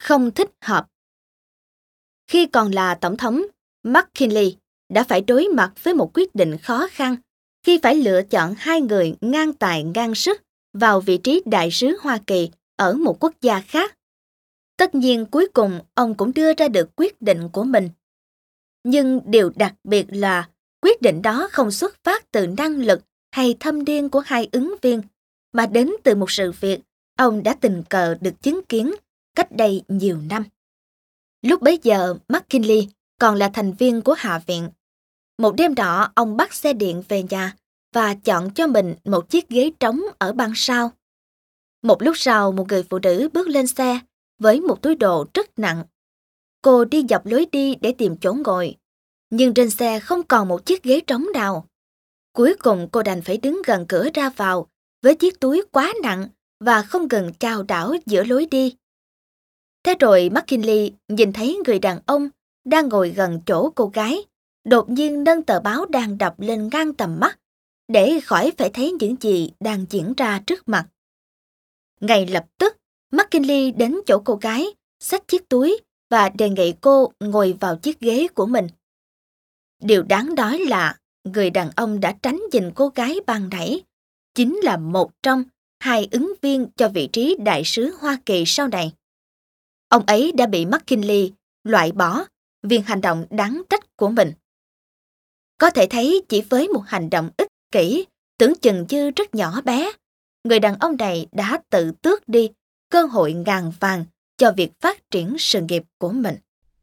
không thích hợp. Khi còn là tổng thống, McKinley đã phải đối mặt với một quyết định khó khăn khi phải lựa chọn hai người ngang tài ngang sức vào vị trí đại sứ Hoa Kỳ ở một quốc gia khác. Tất nhiên cuối cùng ông cũng đưa ra được quyết định của mình. Nhưng điều đặc biệt là quyết định đó không xuất phát từ năng lực hay thâm niên của hai ứng viên, mà đến từ một sự việc ông đã tình cờ được chứng kiến cách đây nhiều năm. Lúc bấy giờ, McKinley còn là thành viên của Hạ viện. Một đêm nọ, ông bắt xe điện về nhà và chọn cho mình một chiếc ghế trống ở băng sau. Một lúc sau, một người phụ nữ bước lên xe với một túi đồ rất nặng. Cô đi dọc lối đi để tìm chỗ ngồi, nhưng trên xe không còn một chiếc ghế trống nào. Cuối cùng cô đành phải đứng gần cửa ra vào với chiếc túi quá nặng và không ngừng chao đảo giữa lối đi. Thế rồi McKinley nhìn thấy người đàn ông đang ngồi gần chỗ cô gái, đột nhiên nâng tờ báo đang đọc lên ngang tầm mắt, để khỏi phải thấy những gì đang diễn ra trước mặt. Ngay lập tức, McKinley đến chỗ cô gái, xách chiếc túi và đề nghị cô ngồi vào chiếc ghế của mình. Điều đáng nói là người đàn ông đã tránh nhìn cô gái ban nãy chính là một trong hai ứng viên cho vị trí đại sứ Hoa Kỳ sau này. Ông ấy đã bị McKinley loại bỏ vì hành động đáng trách của mình. Có thể thấy chỉ với một hành động ích kỷ, tưởng chừng như rất nhỏ bé, người đàn ông này đã tự tước đi cơ hội ngàn vàng cho việc phát triển sự nghiệp của mình.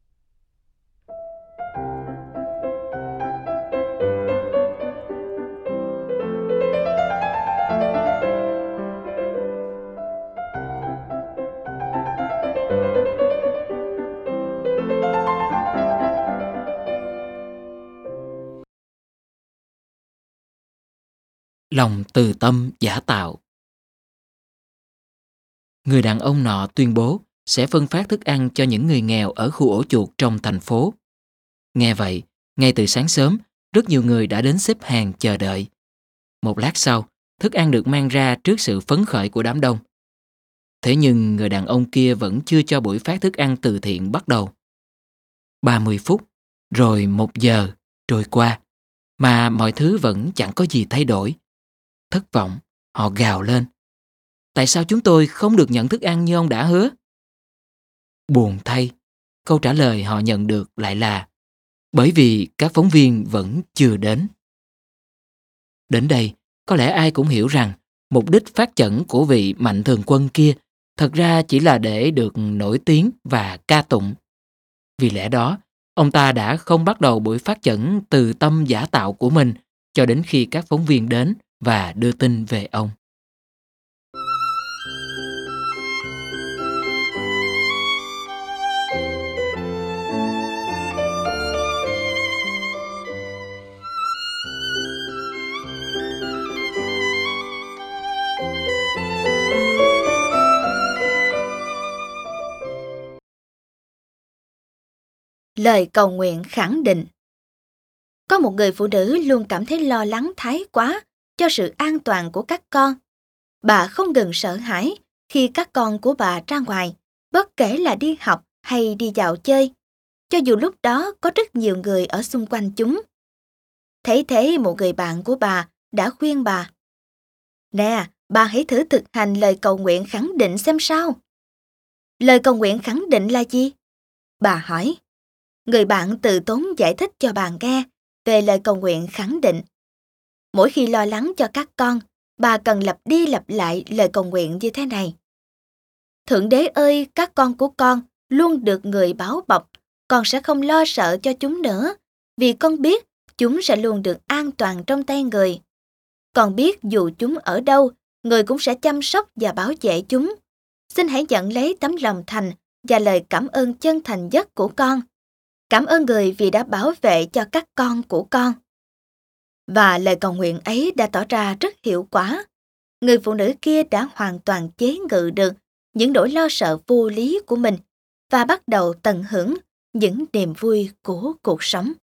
Lòng từ tâm giả tạo. Người đàn ông nọ tuyên bố sẽ phân phát thức ăn cho những người nghèo ở khu ổ chuột trong thành phố. Nghe vậy, ngay từ sáng sớm, rất nhiều người đã đến xếp hàng chờ đợi. Một lát sau, thức ăn được mang ra trước sự phấn khởi của đám đông. Thế nhưng người đàn ông kia vẫn chưa cho buổi phát thức ăn từ thiện bắt đầu. 30 phút, rồi 1 giờ trôi qua, mà mọi thứ vẫn chẳng có gì thay đổi. Thất vọng, họ gào lên. Tại sao chúng tôi không được nhận thức ăn như ông đã hứa? Buồn thay, câu trả lời họ nhận được lại là bởi vì các phóng viên vẫn chưa đến. Đến đây, có lẽ ai cũng hiểu rằng mục đích phát chẩn của vị mạnh thường quân kia thật ra chỉ là để được nổi tiếng và ca tụng. Vì lẽ đó, ông ta đã không bắt đầu buổi phát chẩn từ tâm giả tạo của mình cho đến khi các phóng viên đến và đưa tin về ông. Lời cầu nguyện khẳng định. Có một người phụ nữ luôn cảm thấy lo lắng thái quá cho sự an toàn của các con. Bà không ngừng sợ hãi khi các con của bà ra ngoài, bất kể là đi học hay đi dạo chơi, cho dù lúc đó có rất nhiều người ở xung quanh chúng. Thấy thế, một người bạn của bà đã khuyên bà: Nè, bà hãy thử thực hành lời cầu nguyện khẳng định xem sao. Lời cầu nguyện khẳng định là gì? Bà hỏi. Người bạn từ tốn giải thích cho bà nghe về lời cầu nguyện khẳng định. Mỗi khi lo lắng cho các con, bà cần lặp đi lặp lại lời cầu nguyện như thế này: Thượng Đế ơi, các con của con luôn được người bảo bọc, con sẽ không lo sợ cho chúng nữa, vì con biết chúng sẽ luôn được an toàn trong tay người. Con biết dù chúng ở đâu, người cũng sẽ chăm sóc và bảo vệ chúng. Xin hãy nhận lấy tấm lòng thành và lời cảm ơn chân thành nhất của con. Cảm ơn người vì đã bảo vệ cho các con của con. Và lời cầu nguyện ấy đã tỏ ra rất hiệu quả. Người phụ nữ kia đã hoàn toàn chế ngự được những nỗi lo sợ vô lý của mình và bắt đầu tận hưởng những niềm vui của cuộc sống.